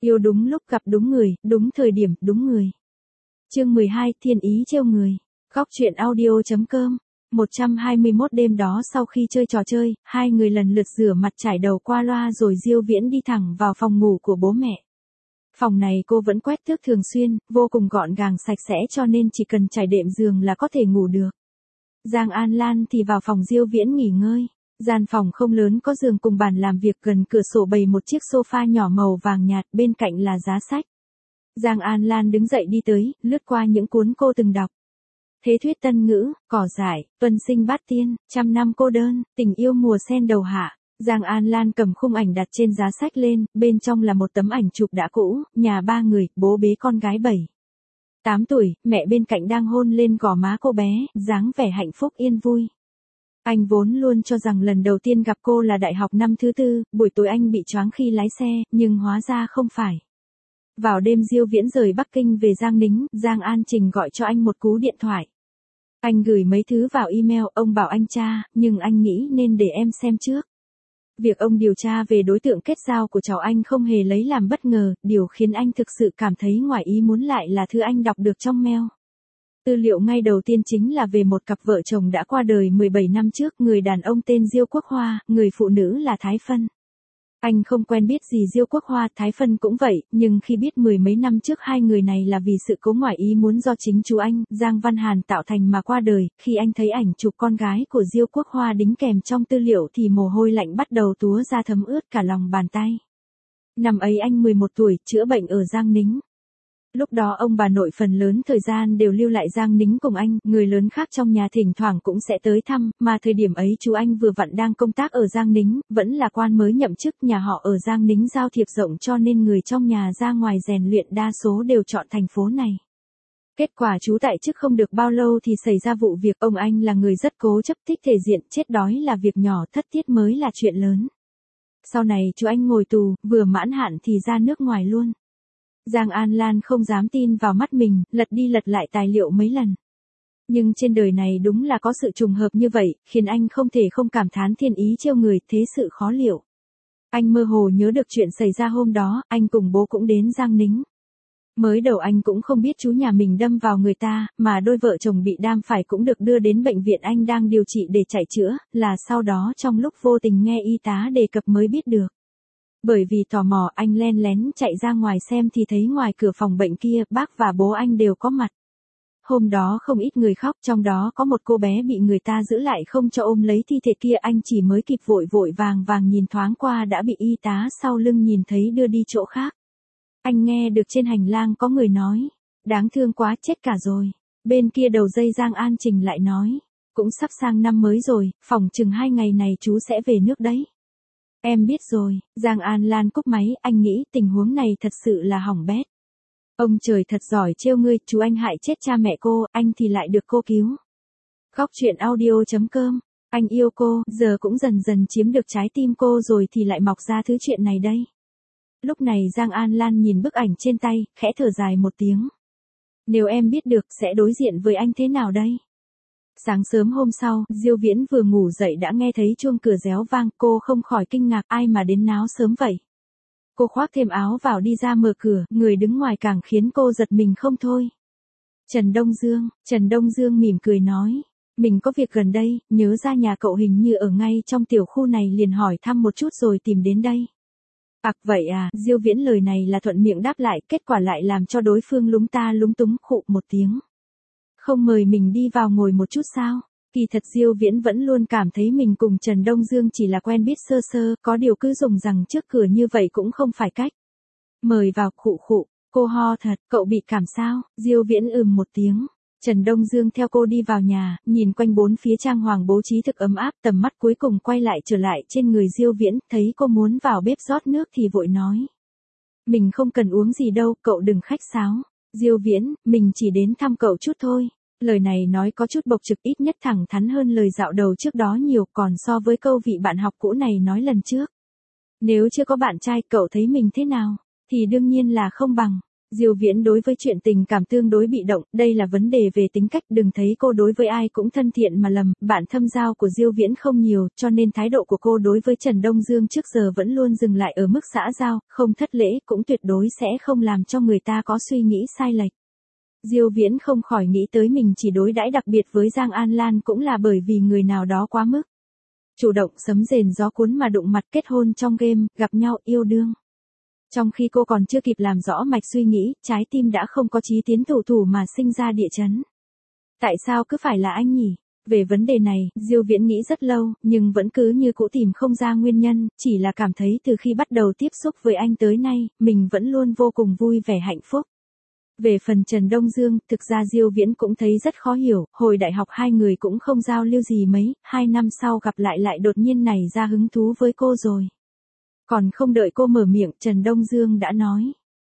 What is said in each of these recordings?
Yêu đúng lúc gặp đúng người, đúng thời điểm, đúng người. Chương 12, thiên ý trêu người. Góc truyện audio.com. 121 đêm đó sau khi chơi trò chơi, hai người lần lượt rửa mặt trải đầu qua loa rồi Diêu Viễn đi thẳng vào phòng ngủ của bố mẹ. Phòng này cô vẫn quét tước thường xuyên, vô cùng gọn gàng sạch sẽ cho nên chỉ cần trải đệm giường là có thể ngủ được. Giang An Lan thì vào phòng Diêu Viễn nghỉ ngơi. Gian phòng không lớn, có giường cùng bàn làm việc, gần cửa sổ bày một chiếc sofa nhỏ màu vàng nhạt, bên cạnh là giá sách. Giang An Lan đứng dậy đi tới, lướt qua những cuốn cô từng đọc. Thế thuyết tân ngữ, cỏ dại, tuần sinh bát tiên, trăm năm cô đơn, tình yêu mùa sen đầu hạ. Giang An Lan cầm khung ảnh đặt trên giá sách lên, bên trong là một tấm ảnh chụp đã cũ, nhà ba người, bố bế con gái 7, 8 tuổi, mẹ bên cạnh đang hôn lên gò má cô bé, dáng vẻ hạnh phúc yên vui. Anh vốn luôn cho rằng lần đầu tiên gặp cô là đại học năm thứ 4, buổi tối anh bị choáng khi lái xe, nhưng hóa ra không phải. Vào đêm Diêu Viễn rời Bắc Kinh về Giang Nính, Giang An Trình gọi cho anh một cú điện thoại. Anh gửi mấy thứ vào email, ông bảo anh tra, nhưng anh nghĩ nên để em xem trước. Việc ông điều tra về đối tượng kết giao của cháu anh không hề lấy làm bất ngờ, điều khiến anh thực sự cảm thấy ngoài ý muốn lại là thứ anh đọc được trong mail. Tư liệu ngay đầu tiên chính là về một cặp vợ chồng đã qua đời 17 năm trước, người đàn ông tên Diêu Quốc Hoa, người phụ nữ là Thái Phân. Anh không quen biết gì Diêu Quốc Hoa, Thái Phân cũng vậy, nhưng khi biết 10 mấy năm trước hai người này là vì sự cố ngoại ý muốn do chính chú anh, Giang Văn Hàn tạo thành mà qua đời, khi anh thấy ảnh chụp con gái của Diêu Quốc Hoa đính kèm trong tư liệu thì mồ hôi lạnh bắt đầu túa ra thấm ướt cả lòng bàn tay. Năm ấy anh 11 tuổi, chữa bệnh ở Giang Nính. Lúc đó ông bà nội phần lớn thời gian đều lưu lại Giang Nính cùng anh, người lớn khác trong nhà thỉnh thoảng cũng sẽ tới thăm, mà thời điểm ấy chú anh vừa vặn đang công tác ở Giang Nính, vẫn là quan mới nhậm chức, nhà họ ở Giang Nính giao thiệp rộng cho nên người trong nhà ra ngoài rèn luyện đa số đều chọn thành phố này. Kết quả chú tại chức không được bao lâu thì xảy ra vụ việc, ông anh là người rất cố chấp, thích thể diện, chết đói là việc nhỏ, thất tiết mới là chuyện lớn. Sau này chú anh ngồi tù, vừa mãn hạn thì ra nước ngoài luôn. Giang An Lan không dám tin vào mắt mình, lật đi lật lại tài liệu mấy lần. Nhưng trên đời này đúng là có sự trùng hợp như vậy, khiến anh không thể không cảm thán thiên ý trêu người, thế sự khó liệu. Anh mơ hồ nhớ được chuyện xảy ra hôm đó, anh cùng bố cũng đến Giang Nính. Mới đầu anh cũng không biết chú nhà mình đâm vào người ta, mà đôi vợ chồng bị đam phải cũng được đưa đến bệnh viện anh đang điều trị để chạy chữa, là sau đó trong lúc vô tình nghe y tá đề cập mới biết được. Bởi vì tò mò anh len lén chạy ra ngoài xem thì thấy ngoài cửa phòng bệnh kia bác và bố anh đều có mặt. Hôm đó không ít người khóc, trong đó có một cô bé bị người ta giữ lại không cho ôm lấy thi thể kia, anh chỉ mới kịp vội vội vàng nhìn thoáng qua đã bị y tá sau lưng nhìn thấy đưa đi chỗ khác. Anh nghe được trên hành lang có người nói, đáng thương quá, chết cả rồi. Bên kia đầu dây Giang An Trình lại nói, cũng sắp sang năm mới rồi, phỏng chừng 2 ngày này chú sẽ về nước đấy. Em biết rồi, Giang An Lan cúp máy, anh nghĩ tình huống này thật sự là hỏng bét. Ông trời thật giỏi trêu ngươi, chú anh hại chết cha mẹ cô, anh thì lại được cô cứu. Góc truyện audio.com, anh yêu cô, giờ cũng dần dần chiếm được trái tim cô rồi thì lại mọc ra thứ chuyện này đây. Lúc này Giang An Lan nhìn bức ảnh trên tay, khẽ thở dài một tiếng. Nếu em biết được sẽ đối diện với anh thế nào đây? Sáng sớm hôm sau, Diêu Viễn vừa ngủ dậy đã nghe thấy chuông cửa réo vang, cô không khỏi kinh ngạc, ai mà đến náo sớm vậy. Cô khoác thêm áo vào đi ra mở cửa, người đứng ngoài càng khiến cô giật mình không thôi. Trần Đông Dương mỉm cười nói, mình có việc gần đây, nhớ ra nhà cậu hình như ở ngay trong tiểu khu này liền hỏi thăm một chút rồi tìm đến đây. Vậy à, Diêu Viễn lời này là thuận miệng đáp lại, kết quả lại làm cho đối phương lúng ta lúng túng, khụ một tiếng. Không mời mình đi vào ngồi một chút sao? Kỳ thật Diêu Viễn vẫn luôn cảm thấy mình cùng Trần Đông Dương chỉ là quen biết sơ sơ, có điều cứ dùng rằng trước cửa như vậy cũng không phải cách. Mời vào, khụ, cô ho thật, cậu bị cảm sao? Diêu Viễn một tiếng. Trần Đông Dương theo cô đi vào nhà, nhìn quanh bốn phía trang hoàng bố trí thực ấm áp, tầm mắt cuối cùng quay lại trở lại trên người Diêu Viễn, thấy cô muốn vào bếp rót nước thì vội nói. Mình không cần uống gì đâu, cậu đừng khách sáo. Diêu Viễn, mình chỉ đến thăm cậu chút thôi. Lời này nói có chút bộc trực, ít nhất thẳng thắn hơn lời dạo đầu trước đó nhiều, còn so với câu vị bạn học cũ này nói lần trước. Nếu chưa có bạn trai, cậu thấy mình thế nào? Thì đương nhiên là không bằng. Diêu Viễn đối với chuyện tình cảm tương đối bị động, đây là vấn đề về tính cách, đừng thấy cô đối với ai cũng thân thiện mà lầm, bạn thâm giao của Diêu Viễn không nhiều, cho nên thái độ của cô đối với Trần Đông Dương trước giờ vẫn luôn dừng lại ở mức xã giao, không thất lễ, cũng tuyệt đối sẽ không làm cho người ta có suy nghĩ sai lệch. Diêu Viễn không khỏi nghĩ tới mình chỉ đối đãi đặc biệt với Giang An Lan cũng là bởi vì người nào đó quá mức chủ động, sấm rền gió cuốn mà đụng mặt, kết hôn trong game, gặp nhau yêu đương. Trong khi cô còn chưa kịp làm rõ mạch suy nghĩ, trái tim đã không có chí tiến thủ mà sinh ra địa chấn. Tại sao cứ phải là anh nhỉ? Về vấn đề này, Diêu Viễn nghĩ rất lâu, nhưng vẫn cứ như cũ tìm không ra nguyên nhân, chỉ là cảm thấy từ khi bắt đầu tiếp xúc với anh tới nay, mình vẫn luôn vô cùng vui vẻ hạnh phúc. Về phần Trần Đông Dương, thực ra Diêu Viễn cũng thấy rất khó hiểu, hồi đại học hai người cũng không giao lưu gì mấy, 2 năm sau gặp lại đột nhiên nảy ra hứng thú với cô rồi. Còn không đợi cô mở miệng, Trần Đông Dương đã nói.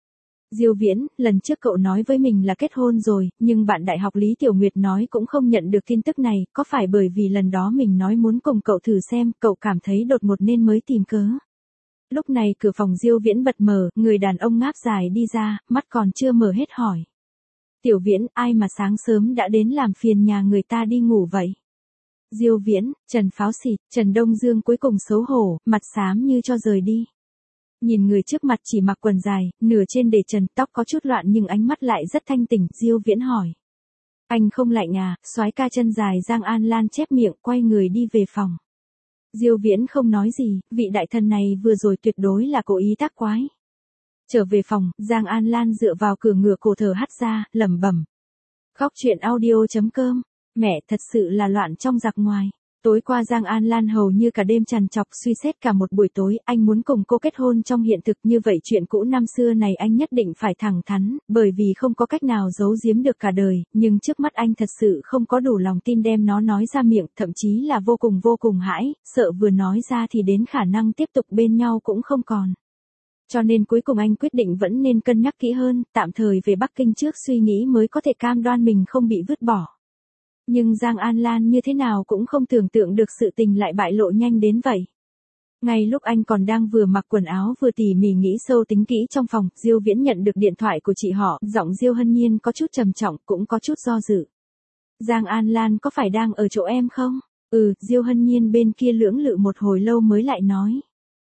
Diêu Viễn, lần trước cậu nói với mình là kết hôn rồi, nhưng bạn đại học Lý Tiểu Nguyệt nói cũng không nhận được tin tức này, có phải bởi vì lần đó mình nói muốn cùng cậu thử xem, cậu cảm thấy đột ngột nên mới tìm cớ. Lúc này cửa phòng Diêu Viễn bật mở, người đàn ông ngáp dài đi ra, mắt còn chưa mở hết hỏi. Tiểu Viễn, ai mà sáng sớm đã đến làm phiền nhà người ta đi ngủ vậy? Diêu Viễn, Trần Pháo Xịt, Trần Đông Dương cuối cùng xấu hổ, mặt xám như cho rời đi. Nhìn người trước mặt chỉ mặc quần dài, nửa trên để trần, tóc có chút loạn nhưng ánh mắt lại rất thanh tỉnh, Diêu Viễn hỏi. Anh không lạnh à? Soái ca chân dài Giang An Lan chép miệng, quay người đi về phòng. Diêu Viễn không nói gì, vị đại thần này vừa rồi tuyệt đối là cố ý tác quái. Trở về phòng, Giang An Lan dựa vào cửa ngửa cổ thở hắt ra, lẩm bẩm. Góc chuyện audio.com, mẹ thật sự là loạn trong giặc ngoài. Tối qua Giang An Lan hầu như cả đêm trằn trọc suy xét cả một buổi tối, anh muốn cùng cô kết hôn trong hiện thực, như vậy chuyện cũ năm xưa này anh nhất định phải thẳng thắn, bởi vì không có cách nào giấu giếm được cả đời, nhưng trước mắt anh thật sự không có đủ lòng tin đem nó nói ra miệng, thậm chí là vô cùng hãi, sợ vừa nói ra thì đến khả năng tiếp tục bên nhau cũng không còn. Cho nên cuối cùng anh quyết định vẫn nên cân nhắc kỹ hơn, tạm thời về Bắc Kinh trước suy nghĩ mới có thể cam đoan mình không bị vứt bỏ. Nhưng Giang An Lan như thế nào cũng không tưởng tượng được sự tình lại bại lộ nhanh đến vậy. Ngay lúc anh còn đang vừa mặc quần áo vừa tỉ mỉ nghĩ sâu tính kỹ trong phòng, Diêu Viễn nhận được điện thoại của chị họ, giọng Diêu Hân Nhiên có chút trầm trọng, cũng có chút do dự. Giang An Lan có phải đang ở chỗ em không? Diêu Hân Nhiên bên kia lưỡng lự một hồi lâu mới lại nói.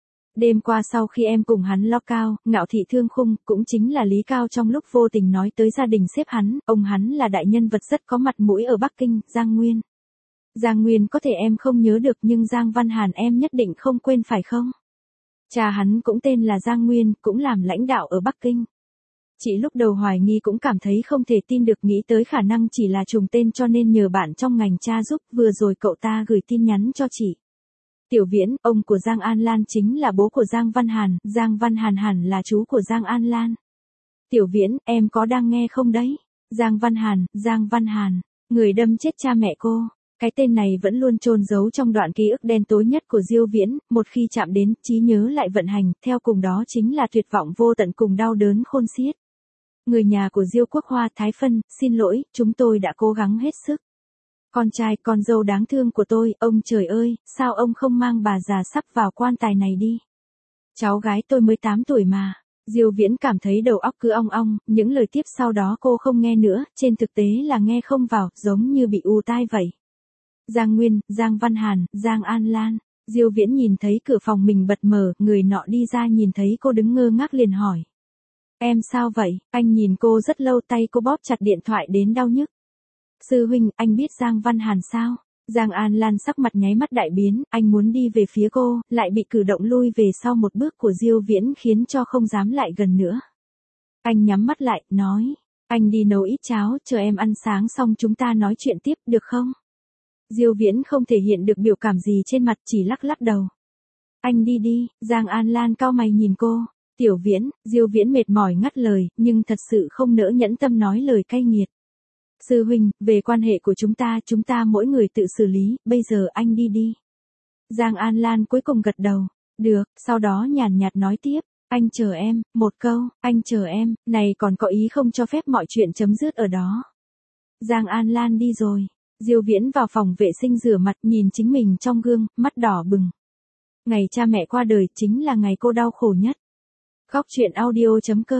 Đêm qua sau khi em cùng hắn lo cao, Ngạo Thị Thương Khung, cũng chính là Lý Cao trong lúc vô tình nói tới gia đình sếp hắn, ông hắn là đại nhân vật rất có mặt mũi ở Bắc Kinh, Giang Nguyên. Giang Nguyên có thể em không nhớ được nhưng Giang Văn Hàn em nhất định không quên phải không? Cha hắn cũng tên là Giang Nguyên, cũng làm lãnh đạo ở Bắc Kinh. Chị lúc đầu hoài nghi cũng cảm thấy không thể tin được, nghĩ tới khả năng chỉ là trùng tên cho nên nhờ bạn trong ngành tra giúp, vừa rồi cậu ta gửi tin nhắn cho chị. Tiểu Viễn, ông của Giang An Lan chính là bố của Giang Văn Hàn hẳn là chú của Giang An Lan. Tiểu Viễn, em có đang nghe không đấy? Giang Văn Hàn, người đâm chết cha mẹ cô. Cái tên này vẫn luôn chôn giấu trong đoạn ký ức đen tối nhất của Diêu Viễn, một khi chạm đến, trí nhớ lại vận hành, theo cùng đó chính là tuyệt vọng vô tận cùng đau đớn khôn xiết. Người nhà của Diêu Quốc Hoa, Thái Phân, xin lỗi, chúng tôi đã cố gắng hết sức. Con trai, con dâu đáng thương của tôi, ông trời ơi, sao ông không mang bà già sắp vào quan tài này đi? Cháu gái tôi mới 8 tuổi mà. Diêu Viễn cảm thấy đầu óc cứ ong ong, những lời tiếp sau đó cô không nghe nữa, trên thực tế là nghe không vào, giống như bị ù tai vậy. Giang Nguyên, Giang Văn Hàn, Giang An Lan. Diêu Viễn nhìn thấy cửa phòng mình bật mở, người nọ đi ra nhìn thấy cô đứng ngơ ngác liền hỏi. Em sao vậy? Anh nhìn cô rất lâu, tay cô bóp chặt điện thoại đến đau nhức. Sư huynh, anh biết Giang Văn Hàn sao? Giang An Lan sắc mặt nháy mắt đại biến, anh muốn đi về phía cô, lại bị cử động lui về sau một bước của Diêu Viễn khiến cho không dám lại gần nữa. Anh nhắm mắt lại, nói, anh đi nấu ít cháo, chờ em ăn sáng xong chúng ta nói chuyện tiếp, được không? Diêu Viễn không thể hiện được biểu cảm gì trên mặt, chỉ lắc lắc đầu. Anh đi đi, Giang An Lan cau mày nhìn cô. Tiểu Viễn, Diêu Viễn mệt mỏi ngắt lời, nhưng thật sự không nỡ nhẫn tâm nói lời cay nghiệt. Sư huynh, về quan hệ của chúng ta mỗi người tự xử lý, bây giờ anh đi đi. Giang An Lan cuối cùng gật đầu. Được, sau đó nhàn nhạt nói tiếp. Anh chờ em, một câu, anh chờ em, này còn có ý không cho phép mọi chuyện chấm dứt ở đó. Giang An Lan đi rồi. Diêu Viễn vào phòng vệ sinh rửa mặt, nhìn chính mình trong gương, mắt đỏ bừng. Ngày cha mẹ qua đời chính là ngày cô đau khổ nhất. Góc chuyện audio.com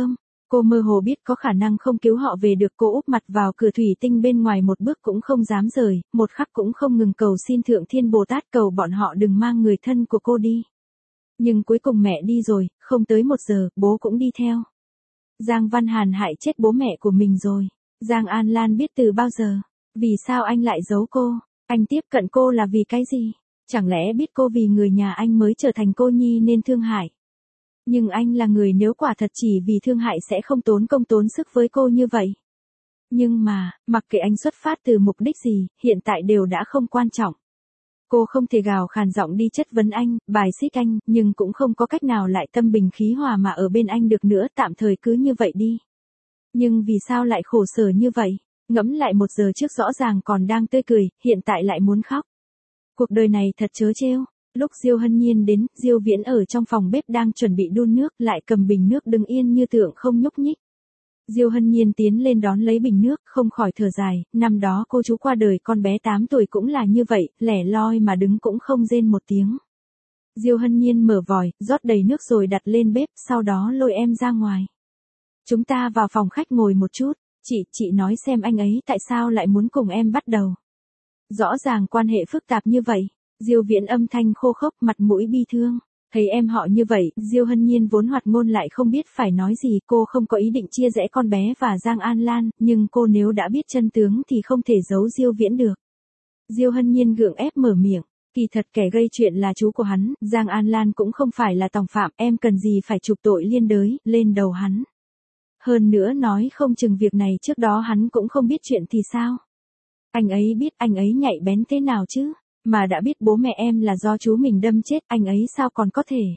Cô mơ hồ biết có khả năng không cứu họ về được, cô úp mặt vào cửa thủy tinh bên ngoài một bước cũng không dám rời, một khắc cũng không ngừng cầu xin Thượng Thiên Bồ Tát cầu bọn họ đừng mang người thân của cô đi. Nhưng cuối cùng mẹ đi rồi, không tới 1 giờ, bố cũng đi theo. Giang Văn Hàn hại chết bố mẹ của mình rồi. Giang An Lan biết từ bao giờ. Vì sao anh lại giấu cô? Anh tiếp cận cô là vì cái gì? Chẳng lẽ biết cô vì người nhà anh mới trở thành cô nhi nên thương hại? Nhưng anh là người nếu quả thật chỉ vì thương hại sẽ không tốn công tốn sức với cô như vậy. Nhưng mà, mặc kệ anh xuất phát từ mục đích gì, hiện tại đều đã không quan trọng. Cô không thể gào khàn giọng đi chất vấn anh, bài xích anh, nhưng cũng không có cách nào lại tâm bình khí hòa mà ở bên anh được nữa, tạm thời cứ như vậy đi. Nhưng vì sao lại khổ sở như vậy? Ngẫm lại 1 giờ trước rõ ràng còn đang tươi cười, hiện tại lại muốn khóc. Cuộc đời này thật trớ trêu. Lúc Diêu Hân Nhiên đến, Diêu Viễn ở trong phòng bếp đang chuẩn bị đun nước, lại cầm bình nước đứng yên như tượng không nhúc nhích. Diêu Hân Nhiên tiến lên đón lấy bình nước, không khỏi thở dài, năm đó cô chú qua đời con bé 8 tuổi cũng là như vậy, lẻ loi mà đứng cũng không rên một tiếng. Diêu Hân Nhiên mở vòi, rót đầy nước rồi đặt lên bếp, sau đó lôi em ra ngoài. Chúng ta vào phòng khách ngồi một chút, chị nói xem anh ấy tại sao lại muốn cùng em bắt đầu. Rõ ràng quan hệ phức tạp như vậy. Diêu Viễn âm thanh khô khốc, mặt mũi bi thương. Thấy em họ như vậy, Diêu Hân Nhiên vốn hoạt ngôn lại không biết phải nói gì, cô không có ý định chia rẽ con bé và Giang An Lan, nhưng cô nếu đã biết chân tướng thì không thể giấu Diêu Viễn được. Diêu Hân Nhiên gượng ép mở miệng, kỳ thật kẻ gây chuyện là chú của hắn, Giang An Lan cũng không phải là tòng phạm, em cần gì phải chụp tội liên đới lên đầu hắn. Hơn nữa nói không chừng việc này trước đó hắn cũng không biết chuyện thì sao? Anh ấy biết, anh ấy nhạy bén thế nào chứ? Mà đã biết bố mẹ em là do chú mình đâm chết, anh ấy sao còn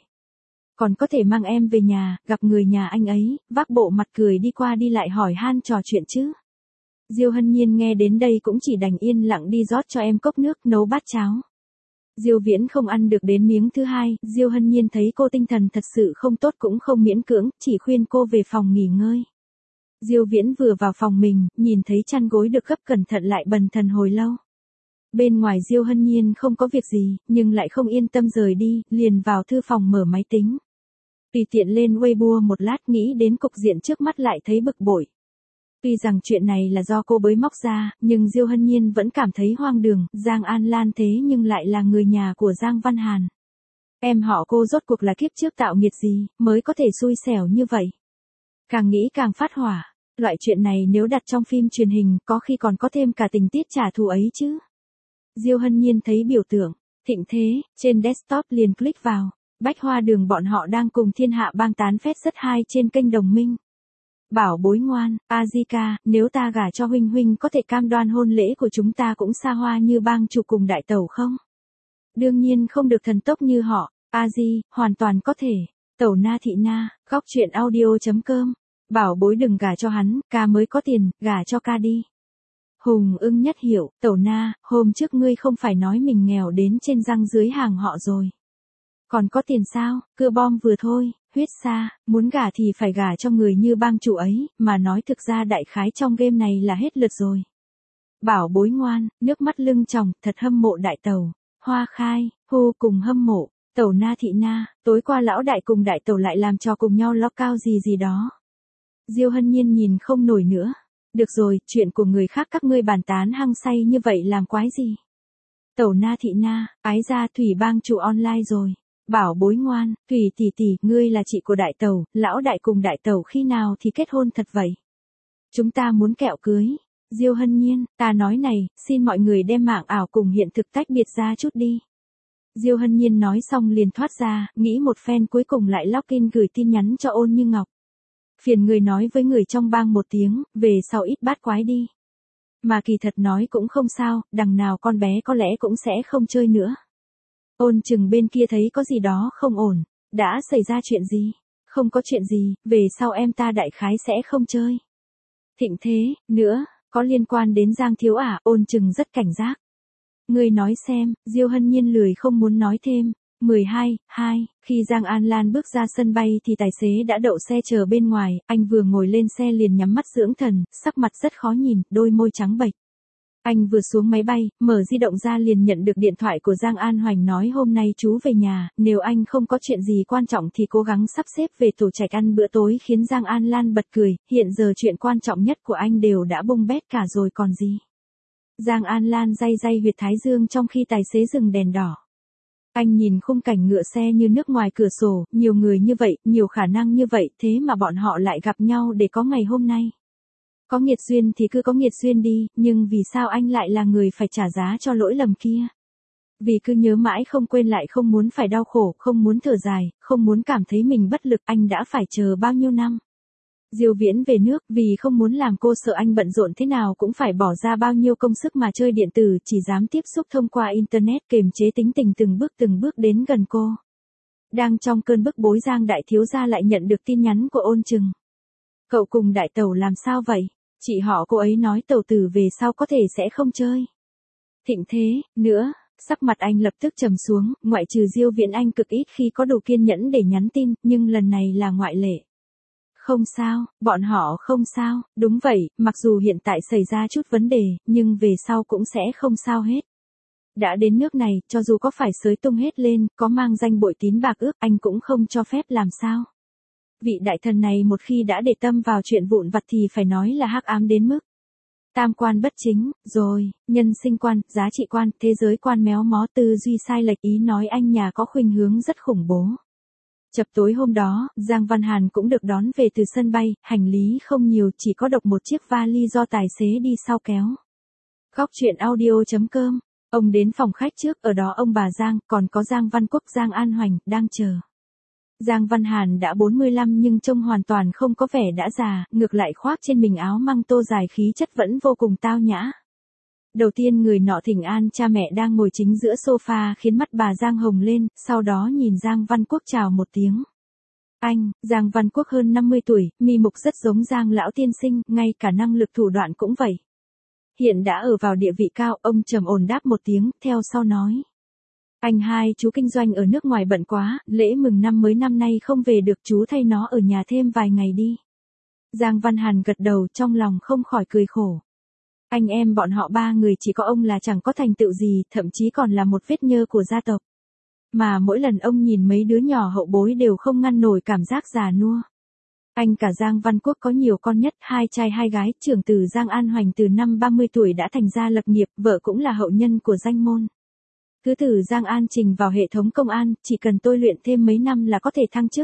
có thể mang em về nhà, gặp người nhà anh ấy, vác bộ mặt cười đi qua đi lại hỏi han trò chuyện chứ. Diêu Hân Nhiên nghe đến đây cũng chỉ đành yên lặng đi rót cho em cốc nước, nấu bát cháo. Diêu Viễn không ăn được đến miếng thứ hai, Diêu Hân Nhiên thấy cô tinh thần thật sự không tốt cũng không miễn cưỡng, chỉ khuyên cô về phòng nghỉ ngơi. Diêu Viễn vừa vào phòng mình, nhìn thấy chăn gối được gấp cẩn thận lại bần thần hồi lâu. Bên ngoài Diêu Hân Nhiên không có việc gì, nhưng lại không yên tâm rời đi, liền vào thư phòng mở máy tính. Tùy tiện lên Weibo một lát nghĩ đến cục diện trước mắt lại thấy bực bội. Tuy rằng chuyện này là do cô bới móc ra, nhưng Diêu Hân Nhiên vẫn cảm thấy hoang đường, Giang An Lan thế nhưng lại là người nhà của Giang Văn Hàn. Em họ cô rốt cuộc là kiếp trước tạo nghiệt gì, mới có thể xui xẻo như vậy. Càng nghĩ càng phát hỏa, loại chuyện này nếu đặt trong phim truyền hình có khi còn có thêm cả tình tiết trả thù ấy chứ. Diêu Hân Nhiên thấy biểu tượng, thịnh thế, trên desktop liền click vào. Bách Hoa Đường bọn họ đang cùng Thiên Hạ Bang tán phét rất hay trên kênh Đồng Minh. Bảo bối ngoan, Azika, nếu ta gả cho huynh huynh có thể cam đoan hôn lễ của chúng ta cũng xa hoa như bang chủ cùng đại tẩu không? Đương nhiên không được thần tốc như họ, Azi, hoàn toàn có thể. Tẩu Na Thị Na, góc truyện audio.com. Bảo bối đừng gả cho hắn, ca mới có tiền, gả cho ca đi. Hùng ưng nhất hiểu, Tẩu Na, hôm trước ngươi không phải nói mình nghèo đến trên răng dưới hàng họ rồi. Còn có tiền sao, cưa bom vừa thôi, huyết xa, muốn gả thì phải gả cho người như bang chủ ấy, mà nói thực ra đại khái trong game này là hết lượt rồi. Bảo bối ngoan, nước mắt lưng tròng, thật hâm mộ đại tẩu. Hoa Khai, Hu cùng hâm mộ, Tẩu Na Thị Na, tối qua lão đại cùng đại tẩu lại làm cho cùng nhau lóc cao gì gì đó. Diêu Hân Nhiên nhìn không nổi nữa. Được rồi, chuyện của người khác các ngươi bàn tán hăng say như vậy làm quái gì? Tẩu Na Thị Na, ái ra Thủy bang chủ online rồi. Bảo bối ngoan, Thủy tỷ tỷ, ngươi là chị của đại tẩu, lão đại cùng đại tẩu khi nào thì kết hôn thật vậy? Chúng ta muốn kẹo cưới. Diêu Hân Nhiên, ta nói này, xin mọi người đem mạng ảo cùng hiện thực tách biệt ra chút đi. Diêu Hân Nhiên nói xong liền thoát ra, nghĩ một phen cuối cùng lại login gửi tin nhắn cho Ôn Như Ngọc. Phiền người nói với người trong bang một tiếng, về sau ít bát quái đi. Mà kỳ thật nói cũng không sao, đằng nào con bé có lẽ cũng sẽ không chơi nữa. Ôn Chừng bên kia thấy có gì đó không ổn, đã xảy ra chuyện gì? Không có chuyện gì, về sau em ta đại khái sẽ không chơi. Thịnh thế, nữa, có liên quan đến Giang Thiếu à? Ôn Chừng rất cảnh giác. Ngươi nói xem, Diêu Hân Nhiên lười không muốn nói thêm. 12:2, khi Giang An Lan bước ra sân bay thì tài xế đã đậu xe chờ bên ngoài, anh vừa ngồi lên xe liền nhắm mắt dưỡng thần, sắc mặt rất khó nhìn, đôi môi trắng bệch. Anh vừa xuống máy bay, mở di động ra liền nhận được điện thoại của Giang An Hoành nói hôm nay chú về nhà, nếu anh không có chuyện gì quan trọng thì cố gắng sắp xếp về tổ trạch ăn bữa tối, khiến Giang An Lan bật cười, hiện giờ chuyện quan trọng nhất của anh đều đã bung bét cả rồi còn gì. Giang An Lan day day huyệt thái dương trong khi tài xế dừng đèn đỏ. Anh nhìn khung cảnh ngựa xe như nước ngoài cửa sổ, nhiều người như vậy, nhiều khả năng như vậy, thế mà bọn họ lại gặp nhau để có ngày hôm nay. Có nghiệt duyên thì cứ có nghiệt duyên đi, nhưng vì sao anh lại là người phải trả giá cho lỗi lầm kia? Vì cứ nhớ mãi không quên lại không muốn phải đau khổ, không muốn thở dài, không muốn cảm thấy mình bất lực, anh đã phải chờ bao nhiêu năm. Diêu Viễn về nước vì không muốn làm cô sợ anh bận rộn thế nào cũng phải bỏ ra bao nhiêu công sức mà chơi điện tử, chỉ dám tiếp xúc thông qua internet, kiềm chế tính tình từng bước đến gần cô. Đang trong cơn bức bối, Giang đại thiếu gia lại nhận được tin nhắn của Ôn Trừng. Cậu cùng đại tẩu làm sao vậy? Chị họ cô ấy nói tẩu tử về sau có thể sẽ không chơi Thịnh Thế nữa. Sắc mặt anh lập tức trầm xuống, ngoại trừ Diêu Viễn anh cực ít khi có đủ kiên nhẫn để nhắn tin, nhưng lần này là ngoại lệ. Không sao, bọn họ không sao, đúng vậy, mặc dù hiện tại xảy ra chút vấn đề, nhưng về sau cũng sẽ không sao hết. Đã đến nước này, cho dù có phải xới tung hết lên, có mang danh bội tín bạc ước, anh cũng không cho phép làm sao. Vị đại thần này một khi đã để tâm vào chuyện vụn vặt thì phải nói là hắc ám đến mức. Tam quan bất chính, rồi, nhân sinh quan, giá trị quan, thế giới quan méo mó, tư duy sai lệch, ý nói anh nhà có khuynh hướng rất khủng bố. Chập tối hôm đó, Giang Văn Hàn cũng được đón về từ sân bay, hành lý không nhiều, chỉ có độc một chiếc vali do tài xế đi sau kéo. Góc truyện audio.com, ông đến phòng khách trước, ở đó ông bà Giang, còn có Giang Văn Quốc, Giang An Hoành, đang chờ. Giang Văn Hàn đã 45 nhưng trông hoàn toàn không có vẻ đã già, ngược lại khoác trên mình áo măng tô dài, khí chất vẫn vô cùng tao nhã. Đầu tiên người nọ thỉnh an cha mẹ đang ngồi chính giữa sofa, khiến mắt bà Giang hồng lên, sau đó nhìn Giang Văn Quốc chào một tiếng. Anh, Giang Văn Quốc hơn 50 tuổi, mi mục rất giống Giang lão tiên sinh, ngay cả năng lực thủ đoạn cũng vậy. Hiện đã ở vào địa vị cao, ông trầm ổn đáp một tiếng, theo sau nói. Anh hai chú kinh doanh ở nước ngoài bận quá, lễ mừng năm mới năm nay không về được, chú thay nó ở nhà thêm vài ngày đi. Giang Văn Hàn gật đầu, trong lòng không khỏi cười khổ. Anh em bọn họ ba người chỉ có ông là chẳng có thành tựu gì, thậm chí còn là một vết nhơ của gia tộc. Mà mỗi lần ông nhìn mấy đứa nhỏ hậu bối đều không ngăn nổi cảm giác già nua. Anh cả Giang Văn Quốc có nhiều con nhất, 2 trai 2 gái, trưởng tử Giang An Hoành từ năm 30 tuổi đã thành gia lập nghiệp, vợ cũng là hậu nhân của danh môn. Thứ tử Giang An Trình vào hệ thống công an, chỉ cần tôi luyện thêm mấy năm là có thể thăng chức.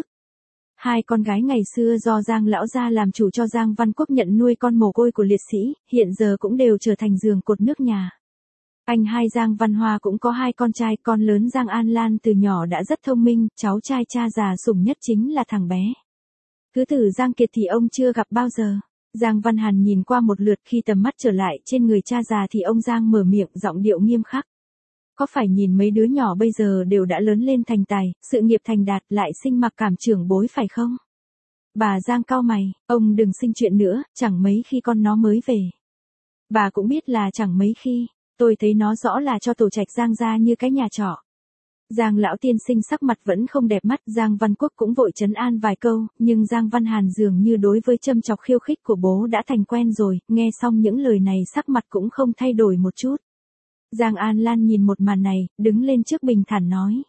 2 con gái ngày xưa do Giang lão gia làm chủ cho Giang Văn Quốc nhận nuôi con mồ côi của liệt sĩ, hiện giờ cũng đều trở thành giường cột nước nhà. Anh hai Giang Văn Hoa cũng có 2 con trai, con lớn Giang An Lan từ nhỏ đã rất thông minh, cháu trai cha già sủng nhất chính là thằng bé. Thứ tử Giang Kiệt thì ông chưa gặp bao giờ. Giang Văn Hàn nhìn qua một lượt, khi tầm mắt trở lại trên người cha già thì ông Giang mở miệng, giọng điệu nghiêm khắc. Có phải nhìn mấy đứa nhỏ bây giờ đều đã lớn lên thành tài, sự nghiệp thành đạt, lại sinh mặc cảm trưởng bối phải không? Bà Giang cau mày, ông đừng sinh chuyện nữa, chẳng mấy khi con nó mới về. Bà cũng biết là chẳng mấy khi, tôi thấy nó rõ là cho tổ trạch Giang ra như cái nhà trọ. Giang lão tiên sinh sắc mặt vẫn không đẹp mắt, Giang Văn Quốc cũng vội trấn an vài câu, nhưng Giang Văn Hàn dường như đối với châm chọc khiêu khích của bố đã thành quen rồi, nghe xong những lời này sắc mặt cũng không thay đổi một chút. Giang An Lan nhìn một màn này, đứng lên trước bình thản nói.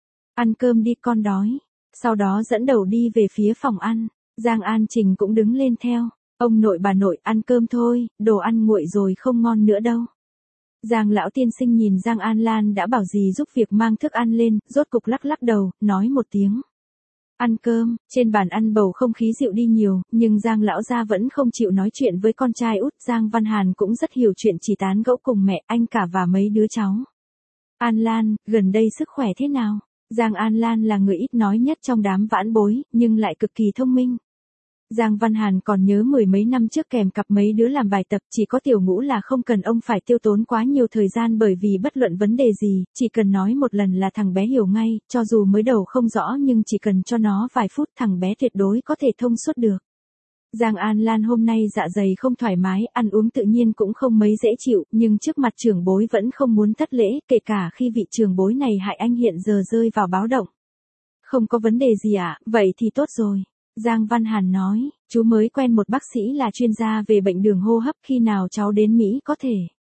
Ăn cơm đi, con đói. Sau đó dẫn đầu đi về phía phòng ăn. Giang An Trình cũng đứng lên theo. Ông nội bà nội, ăn cơm thôi, đồ ăn nguội rồi không ngon nữa đâu. Giang lão tiên sinh nhìn Giang An Lan đã bảo gì giúp việc mang thức ăn lên, rốt cục lắc lắc đầu, nói một tiếng. Ăn cơm, trên bàn ăn bầu không khí dịu đi nhiều, nhưng Giang lão gia vẫn không chịu nói chuyện với con trai út. Giang Văn Hàn cũng rất hiểu chuyện, chỉ tán gẫu cùng mẹ, anh cả và mấy đứa cháu. An Lan, gần đây sức khỏe thế nào? Giang An Lan là người ít nói nhất trong đám vãn bối, nhưng lại cực kỳ thông minh. Giang Văn Hàn còn nhớ 10 mấy năm trước kèm cặp mấy đứa làm bài tập, chỉ có Tiểu Ngũ là không cần ông phải tiêu tốn quá nhiều thời gian, bởi vì bất luận vấn đề gì, chỉ cần nói một lần là thằng bé hiểu ngay, cho dù mới đầu không rõ nhưng chỉ cần cho nó vài phút thằng bé tuyệt đối có thể thông suốt được. Giang An Lan hôm nay dạ dày không thoải mái, ăn uống tự nhiên cũng không mấy dễ chịu, nhưng trước mặt trưởng bối vẫn không muốn thất lễ, kể cả khi vị trưởng bối này hại anh hiện giờ rơi vào báo động. Không có vấn đề gì ạ, vậy thì tốt rồi. Giang Văn Hàn nói, chú mới quen một bác sĩ là chuyên gia về bệnh đường hô hấp, khi nào cháu đến Mỹ có thể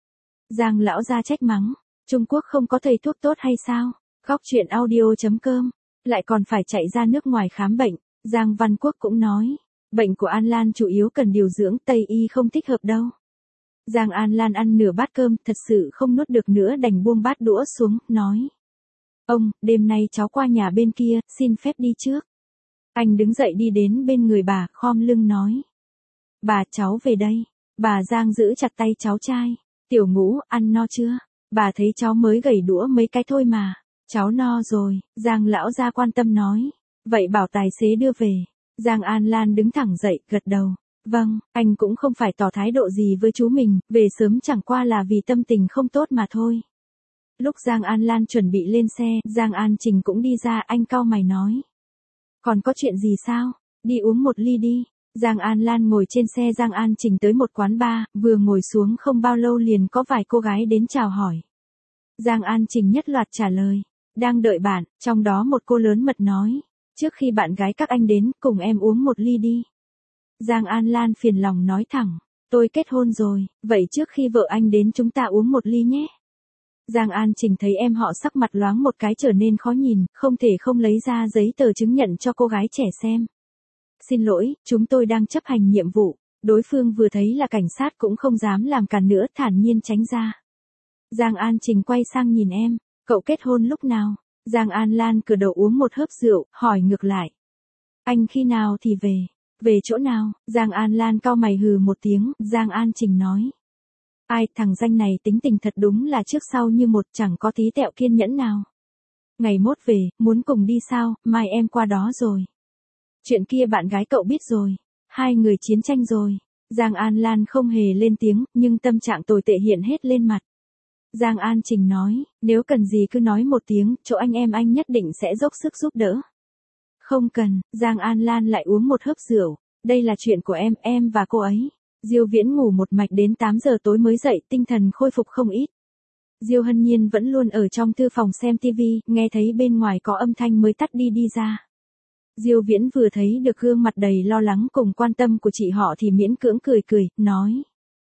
Giang lão gia trách mắng, Trung Quốc không có thầy thuốc tốt hay sao? Góc chuyện audio.com, lại còn phải chạy ra nước ngoài khám bệnh. Giang Văn Quốc cũng nói, bệnh của An Lan chủ yếu cần điều dưỡng, Tây y không thích hợp đâu. Giang An Lan ăn nửa bát cơm, thật sự không nuốt được nữa đành buông bát đũa xuống, nói. Ông, đêm nay cháu qua nhà bên kia, xin phép đi trước. Anh đứng dậy đi đến bên người bà, khom lưng nói. Bà, cháu về đây. Bà Giang giữ chặt tay cháu trai. Tiểu Ngũ, ăn no chưa? Bà thấy cháu mới gầy đũa mấy cái thôi mà. Cháu no rồi, Giang lão gia quan tâm nói. Vậy bảo tài xế đưa về. Giang An Lan đứng thẳng dậy, gật đầu. Vâng, anh cũng không phải tỏ thái độ gì với chú mình, về sớm chẳng qua là vì tâm tình không tốt mà thôi. Lúc Giang An Lan chuẩn bị lên xe, Giang An Trình cũng đi ra, anh cau mày nói. Còn có chuyện gì sao? Đi uống một ly đi. Giang An Lan ngồi trên xe Giang An Trình tới một quán bar, vừa ngồi xuống không bao lâu liền có vài cô gái đến chào hỏi. Giang An Trình nhất loạt trả lời. Đang đợi bạn, trong đó một cô lớn mật nói. Trước khi bạn gái các anh đến, cùng em uống một ly đi. Giang An Lan phiền lòng nói thẳng. Tôi kết hôn rồi, vậy trước khi vợ anh đến chúng ta uống một ly nhé. Giang An Trình thấy em họ sắc mặt loáng một cái trở nên khó nhìn, không thể không lấy ra giấy tờ chứng nhận cho cô gái trẻ xem. Xin lỗi, chúng tôi đang chấp hành nhiệm vụ. Đối phương vừa thấy là cảnh sát cũng không dám làm cản nữa, thản nhiên tránh ra. Giang An Trình quay sang nhìn em, cậu kết hôn lúc nào? Giang An Lan cử đầu uống một hớp rượu, hỏi ngược lại. Anh khi nào thì về? Về chỗ nào? Giang An Lan cau mày hừ một tiếng, Giang An Trình nói. Ai, thằng danh này tính tình thật đúng là trước sau như một, chẳng có tí tẹo kiên nhẫn nào. Ngày mốt về, muốn cùng đi sao, mai em qua đó rồi. Chuyện kia bạn gái cậu biết rồi. Hai người chiến tranh rồi. Giang An Lan không hề lên tiếng, nhưng tâm trạng tồi tệ hiện hết lên mặt. Giang An Trình nói, nếu cần gì cứ nói một tiếng, chỗ anh em anh nhất định sẽ dốc sức giúp đỡ. Không cần, Giang An Lan lại uống một hớp rượu. Đây là chuyện của em và cô ấy. Diêu Viễn ngủ một mạch đến 8 giờ tối mới dậy, tinh thần khôi phục không ít. Diêu Hân Nhiên vẫn luôn ở trong thư phòng xem tivi, nghe thấy bên ngoài có âm thanh mới tắt đi ra. Diêu Viễn vừa thấy được gương mặt đầy lo lắng cùng quan tâm của chị họ thì miễn cưỡng cười, nói.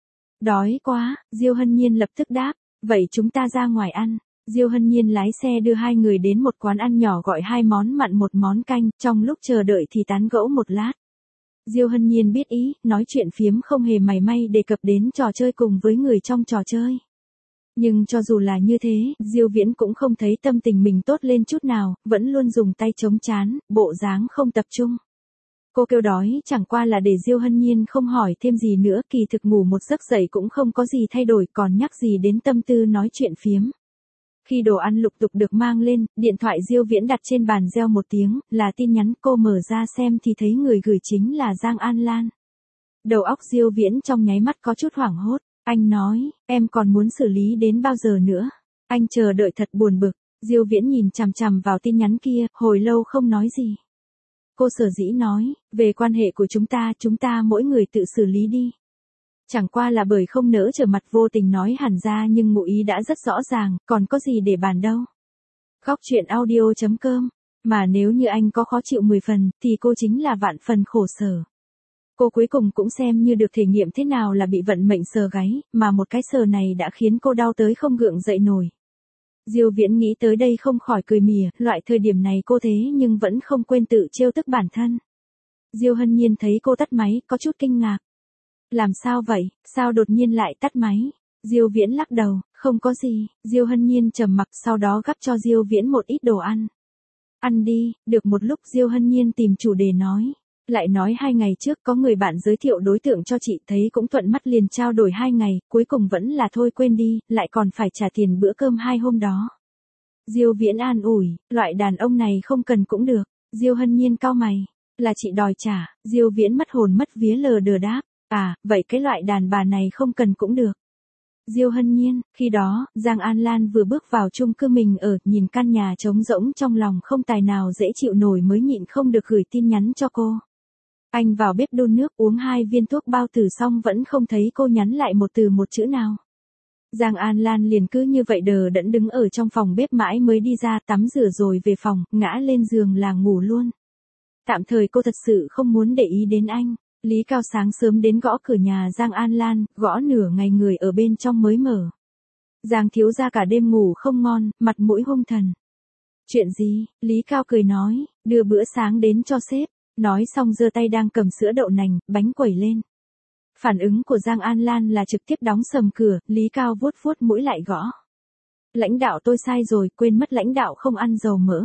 Đói quá, Diêu Hân Nhiên lập tức đáp, vậy chúng ta ra ngoài ăn. Diêu Hân Nhiên lái xe đưa hai người đến một quán ăn nhỏ gọi 2 món mặn một món canh, trong lúc chờ đợi thì tán gẫu một lát. Diêu Hân Nhiên biết ý, nói chuyện phiếm không hề mảy may đề cập đến trò chơi cùng với người trong trò chơi. Nhưng cho dù là như thế, Diêu Viễn cũng không thấy tâm tình mình tốt lên chút nào, vẫn luôn dùng tay chống trán, bộ dáng không tập trung. Cô kêu đói chẳng qua là để Diêu Hân Nhiên không hỏi thêm gì nữa, kỳ thực ngủ một giấc dậy cũng không có gì thay đổi, còn nhắc gì đến tâm tư nói chuyện phiếm. Khi đồ ăn lục tục được mang lên, điện thoại Diêu Viễn đặt trên bàn reo một tiếng, là tin nhắn, cô mở ra xem thì thấy người gửi chính là Giang An Lan. Đầu óc Diêu Viễn trong nháy mắt có chút hoảng hốt, anh nói, em còn muốn xử lý đến bao giờ nữa? Anh chờ đợi thật buồn bực, Diêu Viễn nhìn chằm chằm vào tin nhắn kia, hồi lâu không nói gì. Cô sở dĩ nói, về quan hệ của chúng ta mỗi người tự xử lý đi. Chẳng qua là bởi không nỡ trở mặt vô tình nói hẳn ra nhưng ngụ ý đã rất rõ ràng, còn có gì để bàn đâu. Góc chuyện audio.com, mà nếu như anh có khó chịu 10 phần, thì cô chính là vạn phần khổ sở. Cô cuối cùng cũng xem như được thể nghiệm thế nào là bị vận mệnh sờ gáy, mà một cái sờ này đã khiến cô đau tới không gượng dậy nổi. Diêu Viễn nghĩ tới đây không khỏi cười mỉa, loại thời điểm này cô thế nhưng vẫn không quên tự trêu tức bản thân. Diêu Hân Nhiên thấy cô tắt máy, có chút kinh ngạc. Làm sao vậy, sao đột nhiên lại tắt máy? Diêu Viễn lắc đầu, không có gì. Diêu Hân Nhiên trầm mặc, sau đó gắp cho Diêu Viễn một ít đồ ăn. Ăn đi, được một lúc Diêu Hân Nhiên tìm chủ đề nói. Lại nói 2 ngày trước có người bạn giới thiệu đối tượng cho chị, thấy cũng thuận mắt liền trao đổi 2 ngày, cuối cùng vẫn là thôi quên đi, lại còn phải trả tiền bữa cơm 2 hôm đó. Diêu Viễn an ủi, loại đàn ông này không cần cũng được. Diêu Hân Nhiên cau mày, là chị đòi trả. Diêu Viễn mất hồn mất vía lờ đờ đáp, à, vậy cái loại đàn bà này không cần cũng được. Diêu Hân Nhiên, khi đó, Giang An Lan vừa bước vào chung cư mình ở, nhìn căn nhà trống rỗng trong lòng không tài nào dễ chịu nổi mới nhịn không được gửi tin nhắn cho cô. Anh vào bếp đun nước uống 2 viên thuốc bao tử xong vẫn không thấy cô nhắn lại một từ một chữ nào. Giang An Lan liền cứ như vậy đờ đẫn đứng ở trong phòng bếp mãi mới đi ra tắm rửa rồi về phòng, ngã lên giường là ngủ luôn. Tạm thời cô thật sự không muốn để ý đến anh. Lý Cao sáng sớm đến gõ cửa nhà Giang An Lan, gõ nửa ngày người ở bên trong mới mở. Giang thiếu gia cả đêm ngủ không ngon, mặt mũi hung thần. Chuyện gì? Lý Cao cười nói, đưa bữa sáng đến cho sếp. Nói xong giơ tay đang cầm sữa đậu nành, bánh quẩy lên. Phản ứng của Giang An Lan là trực tiếp đóng sầm cửa, Lý Cao vuốt vuốt mũi lại gõ. Lãnh đạo tôi sai rồi, quên mất lãnh đạo không ăn dầu mỡ.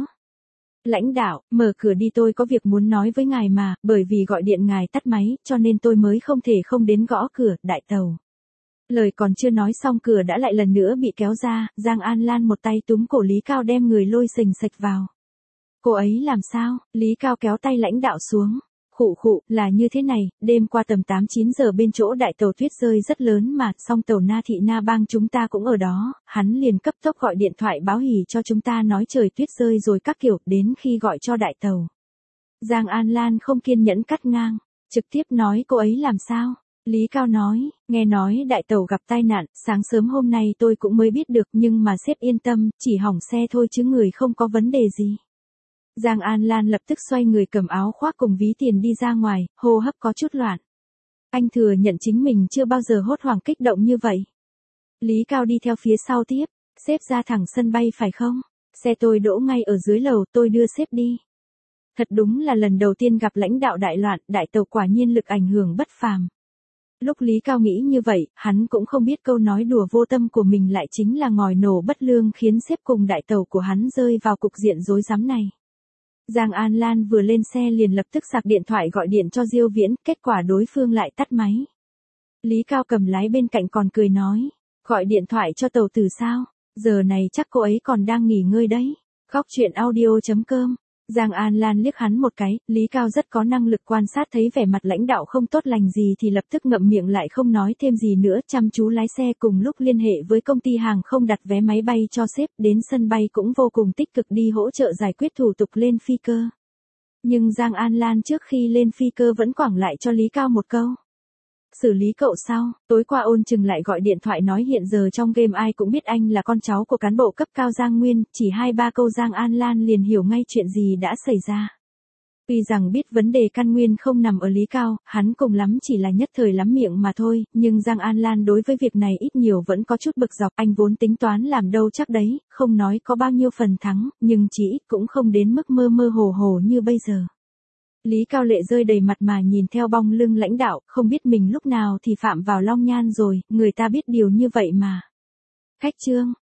Lãnh đạo, mở cửa đi, tôi có việc muốn nói với ngài mà, bởi vì gọi điện ngài tắt máy, cho nên tôi mới không thể không đến gõ cửa, đại tàu. Lời còn chưa nói xong cửa đã lại lần nữa bị kéo ra, Giang An Lan một tay túm cổ Lý Cao đem người lôi xình xạch vào. Cô ấy làm sao? Lý Cao kéo tay lãnh đạo xuống. Khụ khụ, là như thế này, đêm qua tầm 8-9 giờ bên chỗ đại tàu tuyết rơi rất lớn mà, song tàu Na Thị Na Bang chúng ta cũng ở đó, hắn liền cấp tốc gọi điện thoại báo hỉ cho chúng ta nói trời tuyết rơi rồi các kiểu, đến khi gọi cho đại tàu. Giang An Lan không kiên nhẫn cắt ngang, trực tiếp nói cô ấy làm sao? Lý Cao nói, nghe nói đại tàu gặp tai nạn, sáng sớm hôm nay tôi cũng mới biết được nhưng mà sếp yên tâm, chỉ hỏng xe thôi chứ người không có vấn đề gì. Giang An Lan lập tức xoay người cầm áo khoác cùng ví tiền đi ra ngoài, hô hấp có chút loạn. Anh thừa nhận chính mình chưa bao giờ hốt hoảng kích động như vậy. Lý Cao đi theo phía sau tiếp, sếp ra thẳng sân bay phải không? Xe tôi đỗ ngay ở dưới lầu, tôi đưa sếp đi. Thật đúng là lần đầu tiên gặp lãnh đạo đại loạn, đại tàu quả nhiên lực ảnh hưởng bất phàm. Lúc Lý Cao nghĩ như vậy, hắn cũng không biết câu nói đùa vô tâm của mình lại chính là ngòi nổ bất lương khiến sếp cùng đại tàu của hắn rơi vào cục diện rối rắm này. Giang An Lan vừa lên xe liền lập tức sạc điện thoại gọi điện cho Diêu Viễn, kết quả đối phương lại tắt máy. Lý Cao cầm lái bên cạnh còn cười nói, gọi điện thoại cho tàu tử sao, giờ này chắc cô ấy còn đang nghỉ ngơi đấy. Góc chuyện audio.com. Giang An Lan liếc hắn một cái, Lý Cao rất có năng lực quan sát thấy vẻ mặt lãnh đạo không tốt lành gì thì lập tức ngậm miệng lại không nói thêm gì nữa, chăm chú lái xe cùng lúc liên hệ với công ty hàng không đặt vé máy bay cho sếp, đến sân bay cũng vô cùng tích cực đi hỗ trợ giải quyết thủ tục lên phi cơ. Nhưng Giang An Lan trước khi lên phi cơ vẫn quẳng lại cho Lý Cao một câu. Xử lý cậu sau, tối qua Ôn Chừng lại gọi điện thoại nói hiện giờ trong game ai cũng biết anh là con cháu của cán bộ cấp cao Giang Nguyên, chỉ 2-3 câu Giang An Lan liền hiểu ngay chuyện gì đã xảy ra. Tuy rằng biết vấn đề căn nguyên không nằm ở Lý Cao, hắn cùng lắm chỉ là nhất thời lắm miệng mà thôi, nhưng Giang An Lan đối với việc này ít nhiều vẫn có chút bực dọc, anh vốn tính toán làm đâu chắc đấy, không nói có bao nhiêu phần thắng, nhưng chỉ ít cũng không đến mức mơ mơ hồ hồ như bây giờ. Lý Cao lệ rơi đầy mặt mà nhìn theo bóng lưng lãnh đạo, không biết mình lúc nào thì phạm vào long nhan rồi, người ta biết điều như vậy mà. Khách trương,